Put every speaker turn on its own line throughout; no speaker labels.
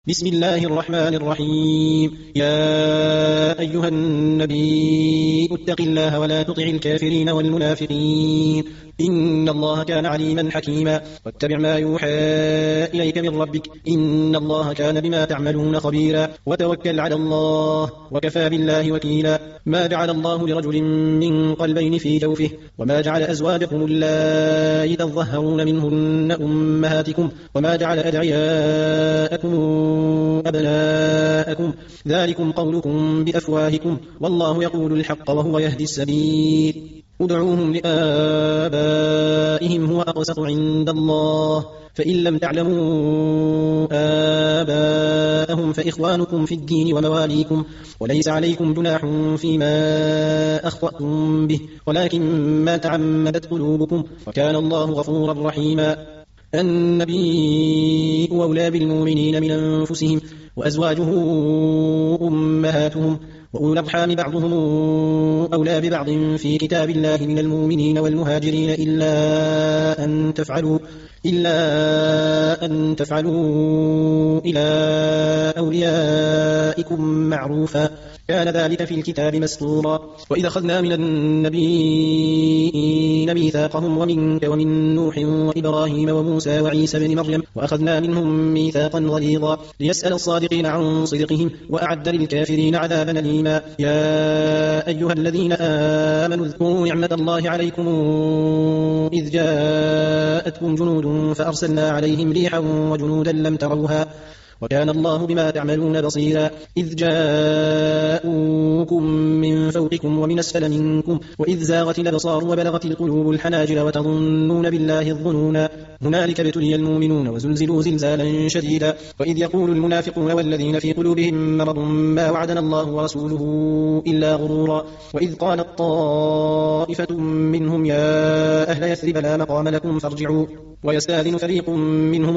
بسم الله الرحمن الرحيم. يا أيها النبي اتق الله ولا تطع الكافرين والمنافقين إن الله كان عليما حكيما واتبع ما يوحى إليك من ربك إن الله كان بما تعملون خبيرا وتوكل على الله وكفى بالله وكيلا. ما جعل الله لرجل من قلبين في جوفه وما جعل أزواجكم اللائي تظهرون منهن أمهاتكم وما جعل أدعياءكم أبناءكم ذلكم قولكم بأفواهكم والله يقول الحق وهو يهدي السبيل. ادعوهم لآبائهم هو أقسط عند الله فإن لم تعلموا آباءهم فإخوانكم في الدين ومواليكم وليس عليكم جناح فيما أخطأتم به ولكن ما تعمدت قلوبكم وكان الله غفورا رحيما. النبي أولى بالمؤمنين من أنفسهم وأزواجه أمهاتهم وأولى الأرحام بعضهم أولى ببعض في كتاب الله من المؤمنين والمهاجرين إلا أن تفعلوا إلى أوليائكم معروفا كان ذلك في الكتاب مسطورا. وإذا أخذنا من النبيين ميثاقهم ومنك ومن نوح وإبراهيم وموسى وعيسى بن مريم وأخذنا منهم ميثاقا غليظا ليسأل الصادقين عن صدقهم وأعد للكافرين عذابا أليما. يا أيها الذين آمنوا اذكروا نعمة الله عليكم إذ جاءتكم جنود فأرسلنا عليهم ريحا وجنودا لم تروها وكان الله بما تعملون بصيرا. إذ جاءوكم من فوقكم ومن أسفل منكم وإذ زاغت الأبصار وبلغت القلوب الحناجر وتظنون بالله الظنونا هنالك ابتلي المؤمنون وزلزلوا زلزالا شديدا. وإذ يقول المنافقون والذين في قلوبهم مرض ما وعدنا الله ورسوله إلا غرورا. وإذ قالت طائفة منهم يا أهل يثرب لا مقام لكم فارجعوا ويستأذن فريق منهم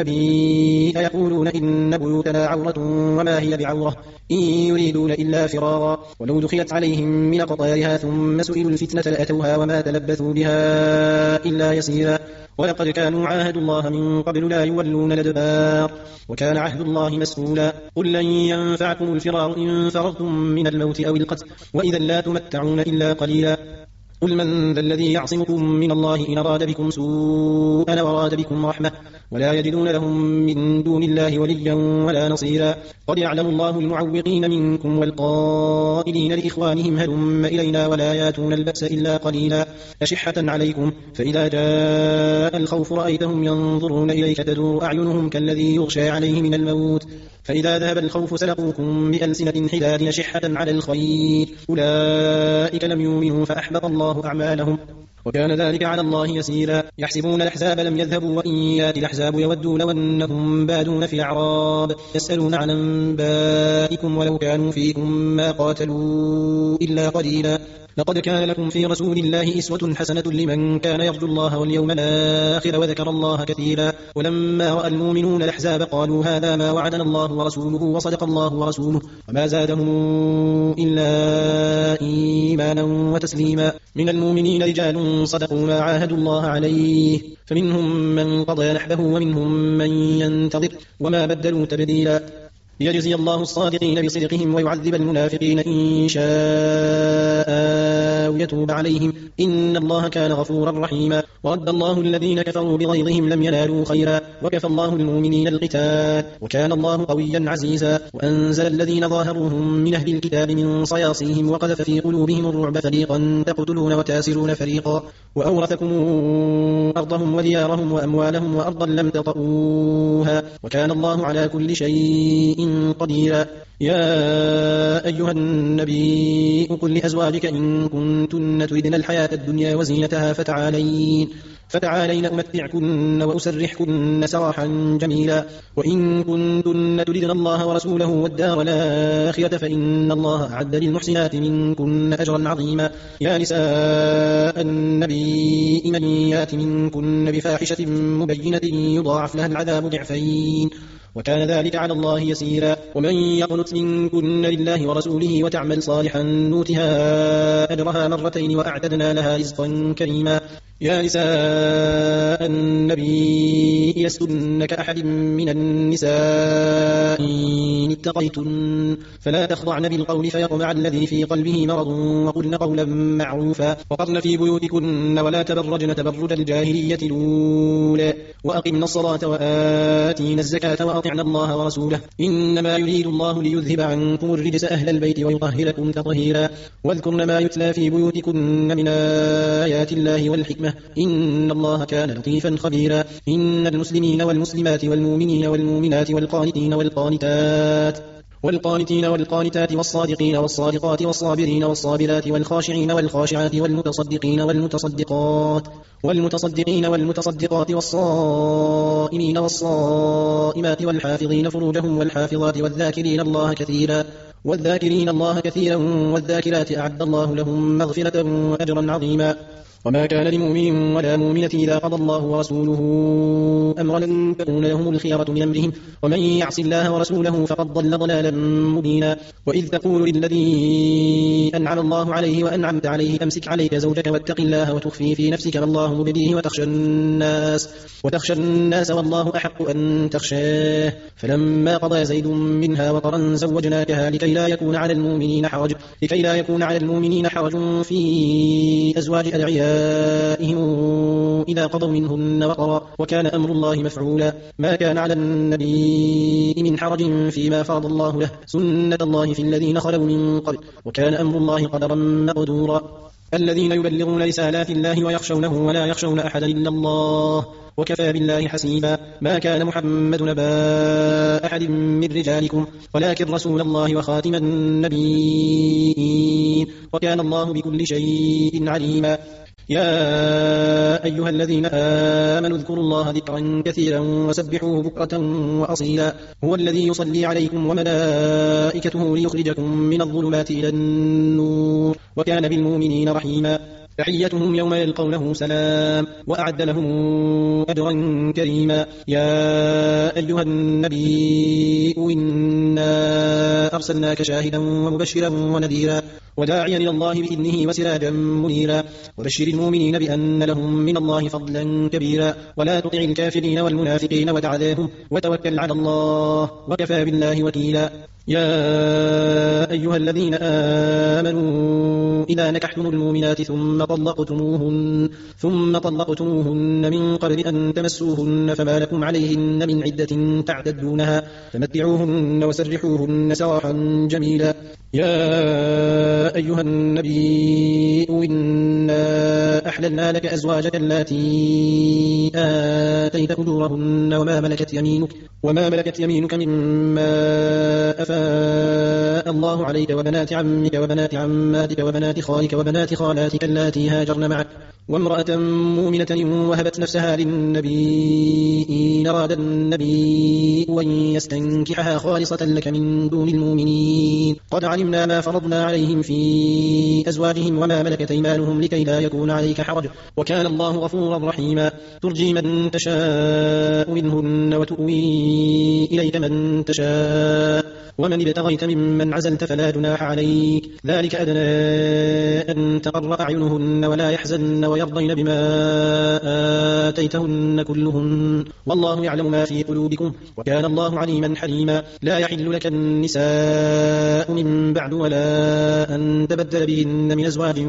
النبي يقولون إن بيوتنا عورة وما هي بعورة إن يريدون إلا فرارا ولو دخلت عليهم من أقطارها ثم سئلوا الفتنة لأتوها وما تلبثوا بها إلا يسيرا. ولقد كانوا عاهدوا الله من قبل لا يولون الأدبار وكان عهد الله مسؤولا. قل لن ينفعكم الفرار إن فررتم من الموت أو القتل وإذا لا تمتعون إلا قليلا. قل من ذا الذي يعصمكم من الله إن أراد بكم سوءا وراد بكم رحمة ولا يجدون لهم من دون الله وليا ولا نصيرا. قد يعلم الله المعوقين منكم والقائلين لإخوانهم هلم إلينا ولا ياتون البأس إلا قليلا أشحة عليكم فإذا جاء الخوف رأيتهم ينظرون إليك تدور أعينهم كالذي يغشى عليه من الموت فإذا ذهب الخوف سلقوكم بألسنة حداد أشحة على الخير أولئك لم يؤمنوا فأحبط الله أعمالهم وكان ذلك على الله يسيرا. يحسبون الأحزاب لم يذهبوا وإن يأتي الأحزاب يودوا لو أنهم بادون في الأعراب يسألون عن أنبائكم ولو كانوا فيكم ما قاتلوا إلا قليلا. لقد كان لكم في رسول الله أسوة حسنة لمن كان يرجو الله واليوم الآخر وذكر الله كثيرا. ولما رأى المؤمنون الأحزاب قالوا هذا ما وعدنا الله ورسوله وصدق الله ورسوله وما زادهم إلا إيمانا وتسليما. من المؤمنين رجال صدقوا ما عاهدوا الله عليه فمنهم من قضى نحبه ومنهم من ينتظر وما بدلوا تبديلا. ليجزي الله الصادقين بصدقهم ويعذب المنافقين إن شاء ويتوب عليهم إن الله كان غفورا رحيما. ورد الله الذين كفروا بغيظهم لم ينالوا خيرا وكفى الله المؤمنين القتال وكان الله قويا عزيزا. وأنزل الذين ظاهروهم من أهل الكتاب من صياصيهم وقذف في قلوبهم الرعب فريقا تقتلون وتاسرون فريقا وأورثكم أرضهم وديارهم وأموالهم وأرضا لم تطئوها وكان الله على كل شيء قديرا. يا أيها النبي قل لأزواجك إن كنتن تردن الحياة الدنيا وزينتها فتعالين أمتعكن وأسرحكن سراحا جميلا. وإن كنتن تردن الله ورسوله والدار الآخرة فإن الله أعد للمحسنات منكن أجرا عظيما. يا نساء النبي من يات منكن بفاحشة مبينة يضاعف لها العذاب ضعفين وكان ذلك على الله يسيرا. ومن يقنت منكن لله ورسوله وتعمل صالحا نوتها أجرها مرتين وأعتدنا لها رزقا كريما. يا نساء النبي لستن كأحد من النساء إن اتقيتن فلا تخضعن بالقول فيطمع الذي في قلبه مرض وقلن قولا معروفا وقرن في بيوتكن ولا تبرجن تبرج الجاهلية الأولى وأقمن الصلاة وآتين الزكاة وأطعن الله ورسوله إنما يريد الله ليذهب عنكم الرجس أهل البيت ويطهركم تطهيرا واذكرن ما يتلى في بيوتكن من آيات الله والحكمة إن الله كان لطيفا خبيرا إن المسلمين والمسلمات والمؤمنين والمؤمنات والقانتين والقانتات والصادقين والصادقات والصابرين والصابرات والخاشعين والخاشعات والمتصدقين والمتصدقات والصائمين والصائمات والحافظين فروجهم والحافظات والذاكرين الله كثيرا والذاكرات أعد الله لهم مغفرة وأجرا عظيما وما كان لمؤمن ولا مؤمنة إذا قضى الله ورسوله أمرا أن تكون لهم الخيرة من أمرهم ومن يعص الله ورسوله فقد ضل ضلالا مبينا وإذ تقول للذي أنعم الله عليه وأنعمت عليه أمسك عليك زوجك واتق الله وتخفي في نفسك ما الله مبديه وتخشى الناس والله أحق أن تخشاه فلما قضى زيد منها وطرا زوجناكها لكي لا يكون على المؤمنين حرج في أزواج أدعيائهم إذا قضوا منهن وطرا وكان أمر الله مفعولا ما كان على النبي من حرج فيما فرض الله له سنة الله في الذين خلوا من قبل وكان أمر الله قدرا مقدورا الذين يبلغون رسالات الله ويخشونه ولا يخشون أحدا إلا الله وكفى بالله حسيبا ما كان محمد نبا أحد من رجالكم ولكن رسول الله وخاتم النبيين وكان الله بكل شيء عليما يا أيها الذين آمنوا اذكروا الله ذكرا كثيرا وسبحوه بكرة وأصيلا هو الذي يصلي عليكم وملائكته ليخرجكم من الظلمات إلى النور وكان بالمؤمنين رحيما تحيتهم يوم يلقونه سلام وأعد لهم أجرا كريما يا أيها النبي إنا أرسلناك شاهدا ومبشرا ونذيرا وداعيا إلى الله بإذنه وسراجا منيرا وبشر المؤمنين بأن لهم من الله فضلا كبيرا ولا تطع الكافرين والمنافقين ودع ذاهم وتوكل على الله وكفى بالله وكيلا يا أيها الذين آمنوا إذا نكحتم المؤمنات ثم طلقتموهن من قبل أن تمسوهن فما لكم عليهن من عدة تعتدونها فمتعوهن وسرحوهن سراحا جميلا يا أيها النبي إنا أحللنا لك أزواجك التي آتيت أجورهن وما ملكت يمينك مما أفاء الله عليك وبنات عمك وبنات عماتك وبنات خالك وبنات خالاتك اللاتي هاجرن معك وامرأة مؤمنة وهبت نفسها للنبي إن أراد النبي أن يستنكحها خالصة لك من دون المؤمنين قد علمنا ما فرضنا عليهم في أزواجهم وما ملكت أيمانهم لكي لا يكون عليك حرج وكان الله غفورا رحيما ترجي من تشاء منهن وتؤوي إليك من تشاء ومن ابتغيت ممن عزلت فلا جناح عليك ذلك أدنى أن تقر أعينهن ولا يحزن ويرضين بما آتيتهن كلهن والله يعلم ما في قلوبكم وكان الله عليما حليما لا يحل لك النساء من بعد ولا أن تبدل بهن من أزواج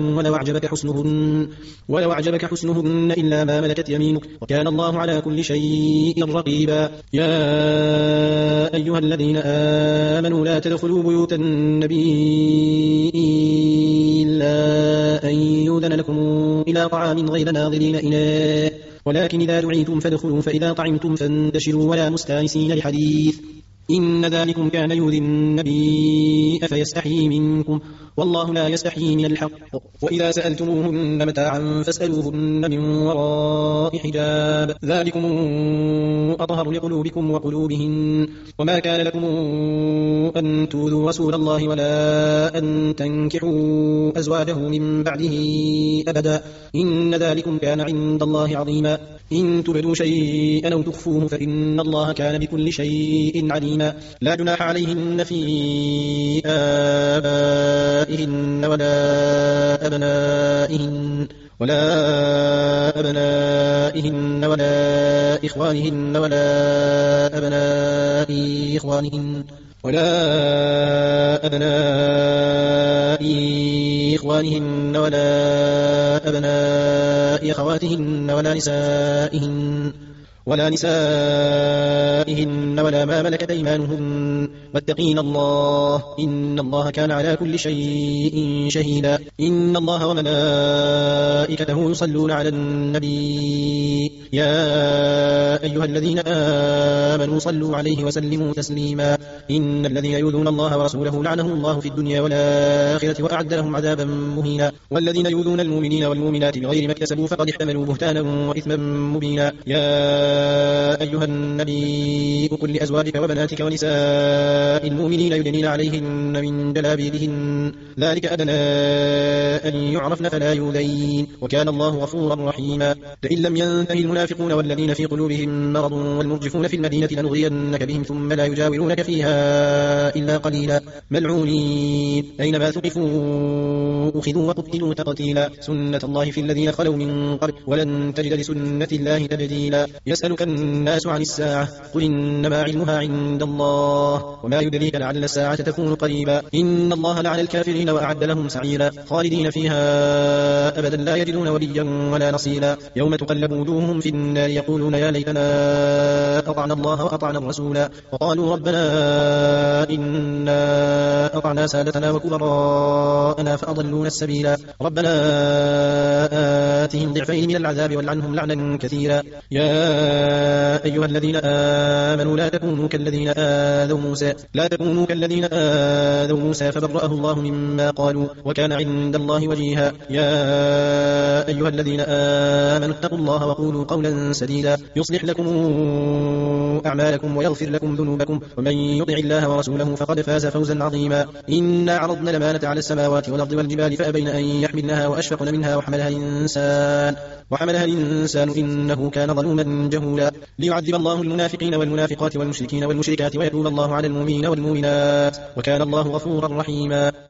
ولو أعجبك حسنهن إلا ما ملكت يمينك وكان الله على كل شيء رقيبا يا أيها الذين آمنوا لا تدخلوا بيوت النبي إلا أن يؤذن لكم إلى طعام غير ناظرين إناه ولكن إذا دعيتم فادخلوا فإذا طعمتم فانتشروا ولا مستانسين لحديث إن ذلكم كان يؤذي النبي فيستحيي منكم والله لا يستحيي من الحق وإذا سألتموهن متاعا فاسألوهن من وراء حجاب ذلكم أطهر لقلوبكم وقلوبهن وما كان لكم أن تؤذوا رسول الله ولا أن تنكحوا أزواجه من بعده أبدا إن ذلكم كان عند الله عظيما إن تبدوا شيئا أو تخفوه فإن الله كان بكل شيء عليما لا جناح عليهن في آبائهن ولا أبنائهن ولا أبنائهن ولا إخوانهن ولا أبناء إخوانهن ولا أبناء أخواتهن ولا نسائهن ولا ما ملكت أيمانهن واتقين الله إن الله كان على كل شيء شهيدا. إن الله وملائكته يصلون على النبي يا أيها الذين آمنوا صلوا عليه وسلموا تسليما. إن الذين يؤذون الله ورسوله لعنهم الله في الدنيا والآخرة وأعد لهم عذابا مهينا. والذين يؤذون المؤمنين والمؤمنات بغير ما اكتسبوا فقد احتملوا بهتانا وإثما مبينا. يا أيها النبي قل لأزواجك وبناتك ونساء المؤمنين يدنين عليهن من جلابيبهن ذلك أدنى أن يعرفن فلا يؤذين وكان الله غفورا رحيما. لئن لم ينتهي المنافقون والذين في قلوبهم مرض والمرجفون في المدينة لنغرينك بهم ثم لا يجاورونك فيها إلا قليلا ملعونين أينما ثقفوا أخذوا وقتلوا تقتيلا. سنة الله في الذين خلوا من قبل ولن تجد لسنة الله تبديلا. يسألك الناس عن الساعة قل إنما علمها عند الله وما يدريك لعل الساعة تكون قريبا. إن الله لعن الكافرين وأعد لهم سعيرا خالدين فيها أبدا لا يجدون وليا ولا نصيرا. يوم تقلب وجوههم في النار يقولون يا ليتنا أطعنا الله وأطعنا الرسولا وقالوا ربنا إنا أطعنا سادتنا وكبراءنا فأضلونا السبيلا. ربنا آتهم ضعفين من العذاب والعنهم لعنا كثيرا. يا أيها الذين آمنوا لا تكونوا كالذين آذوا موسى فبرأه الله مما قالوا وكان عند الله وجيها. يا أيها الذين آمنوا اتقوا الله وقولوا قولا سديدا يصلح لكم أعمالكم ويغفر لكم ذنوبكم ومن يطع الله ورسوله فقد فاز فوزا عظيما. إنا عرضنا الأمانة على السماوات والأرض والجبال فأبين أن يحملنها وأشفقن منها وحملها الإنسان إنه كان ظلوما جهولا. ليعذب الله المنافقين والمنافقات والمشركين والمشركات ويتوب الله على المؤمنين والمؤمنات وكان الله غفورا رحيما.